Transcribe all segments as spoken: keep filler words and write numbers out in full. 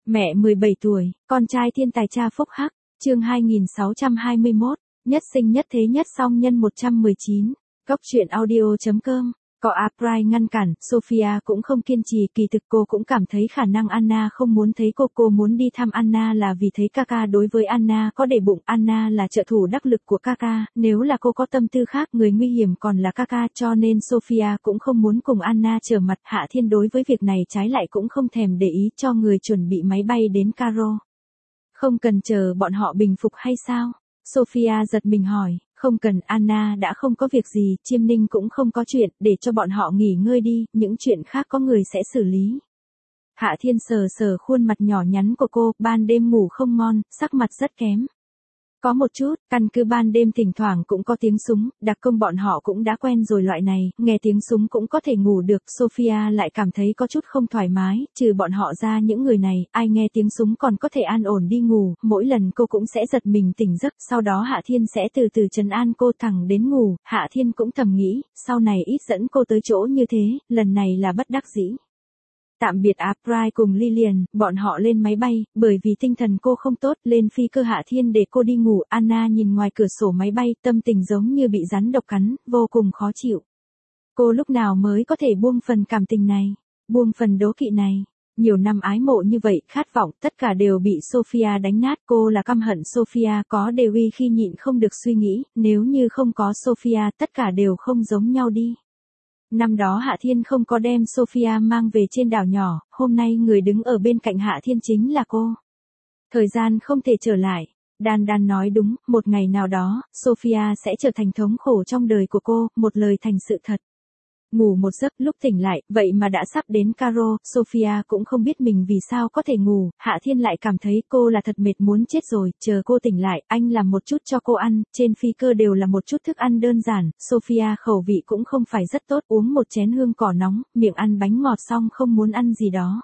Mẹ mười bảy tuổi, con trai thiên tài cha phúc hắc, chương hai nghìn sáu trăm hai mươi mốt, nhất sinh nhất thế nhất song nhân một trăm mười chín, Cốc truyện audio.com. Có April ngăn cản, Sophia cũng không kiên trì, kỳ thực cô cũng cảm thấy khả năng Anna không muốn thấy cô, cô muốn đi thăm Anna là vì thấy Kaka đối với Anna có để bụng, Anna là trợ thủ đắc lực của Kaka, nếu là cô có tâm tư khác, người nguy hiểm còn là Kaka, cho nên Sophia cũng không muốn cùng Anna trở mặt. Hạ Thiên đối với việc này trái lại cũng không thèm để ý, cho người chuẩn bị máy bay đến Cairo. Không cần chờ bọn họ bình phục hay sao? Sophia giật mình hỏi. Không cần, Anna đã không có việc gì, Chiêm Ninh cũng không có chuyện, để cho bọn họ nghỉ ngơi đi, những chuyện khác có người sẽ xử lý. Hạ Thiên sờ sờ khuôn mặt nhỏ nhắn của cô, ban đêm ngủ không ngon, sắc mặt rất kém. Có một chút, căn cứ ban đêm thỉnh thoảng cũng có tiếng súng, đặc công bọn họ cũng đã quen rồi loại này, nghe tiếng súng cũng có thể ngủ được. Sophia lại cảm thấy có chút không thoải mái, trừ bọn họ ra những người này, ai nghe tiếng súng còn có thể an ổn đi ngủ, mỗi lần cô cũng sẽ giật mình tỉnh giấc, sau đó Hạ Thiên sẽ từ từ trấn an cô thẳng đến ngủ. Hạ Thiên cũng thầm nghĩ, sau này ít dẫn cô tới chỗ như thế, lần này là bất đắc dĩ. Tạm biệt April cùng Lillian, bọn họ lên máy bay, bởi vì tinh thần cô không tốt, lên phi cơ Hạ Thiên để cô đi ngủ. Anna nhìn ngoài cửa sổ máy bay, tâm tình giống như bị rắn độc cắn, vô cùng khó chịu. Cô lúc nào mới có thể buông phần cảm tình này, buông phần đố kỵ này. Nhiều năm ái mộ như vậy, khát vọng, tất cả đều bị Sophia đánh nát. Cô là căm hận Sophia, có Dewi khi nhịn không được suy nghĩ, nếu như không có Sophia, tất cả đều không giống nhau đi. Năm đó Hạ Thiên không có đem Sophia mang về trên đảo nhỏ, hôm nay người đứng ở bên cạnh Hạ Thiên chính là cô. Thời gian không thể trở lại. Đan Đan nói đúng, một ngày nào đó, Sophia sẽ trở thành thống khổ trong đời của cô, một lời thành sự thật. Ngủ một giấc, lúc tỉnh lại, vậy mà đã sắp đến Cairo, Sophia cũng không biết mình vì sao có thể ngủ, Hạ Thiên lại cảm thấy cô là thật mệt muốn chết rồi, chờ cô tỉnh lại, anh làm một chút cho cô ăn, trên phi cơ đều là một chút thức ăn đơn giản, Sophia khẩu vị cũng không phải rất tốt, uống một chén hương cỏ nóng, miệng ăn bánh ngọt xong không muốn ăn gì đó.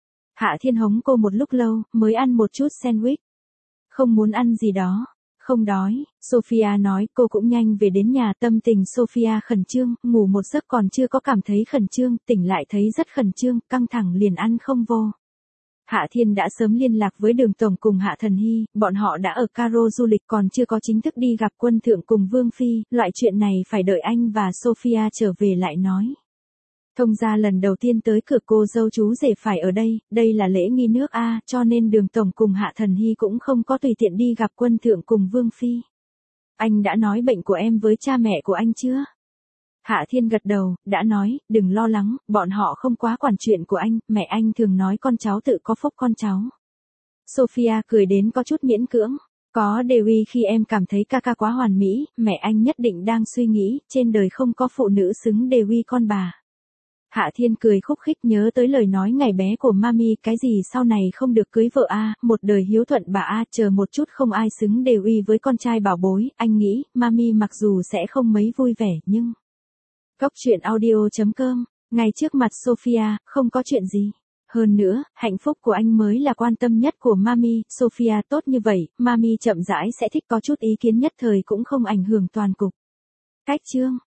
Hạ Thiên hống cô một lúc lâu, mới ăn một chút sandwich. Không muốn ăn gì đó. Không đói, Sophia nói, cô cũng nhanh về đến nhà, tâm tình Sophia khẩn trương, ngủ một giấc còn chưa có cảm thấy khẩn trương, tỉnh lại thấy rất khẩn trương, căng thẳng liền ăn không vô. Hạ Thiên đã sớm liên lạc với Đường Tổng cùng Hạ Thần Hy, bọn họ đã ở Cairo du lịch còn chưa có chính thức đi gặp Quân Thượng cùng Vương Phi, loại chuyện này phải đợi anh và Sophia trở về lại nói. Thông gia lần đầu tiên tới cửa cô dâu chú rể phải ở đây, đây là lễ nghi nước A, cho nên Đường Tổng cùng Hạ Thần Hy cũng không có tùy tiện đi gặp Quân Thượng cùng Vương Phi. Anh đã nói bệnh của em với cha mẹ của anh chưa? Hạ Thiên gật đầu, đã nói, đừng lo lắng, bọn họ không quá quản chuyện của anh, mẹ anh thường nói con cháu tự có phúc con cháu. Sophia cười đến có chút miễn cưỡng. Có Dewi khi em cảm thấy Kaka quá hoàn mỹ, mẹ anh nhất định đang suy nghĩ, trên đời không có phụ nữ xứng Dewi con bà. Hạ Thiên cười khúc khích nhớ tới lời nói ngày bé của Mami, cái gì sau này không được cưới vợ a, một đời hiếu thuận bà a, chờ một chút không ai xứng đều uy với con trai bảo bối, anh nghĩ, Mami mặc dù sẽ không mấy vui vẻ nhưng... Cốc truyện audio.com, ngay trước mặt Sophia, không có chuyện gì. Hơn nữa, hạnh phúc của anh mới là quan tâm nhất của Mami, Sophia tốt như vậy, Mami chậm rãi sẽ thích, có chút ý kiến nhất thời cũng không ảnh hưởng toàn cục. Cách chương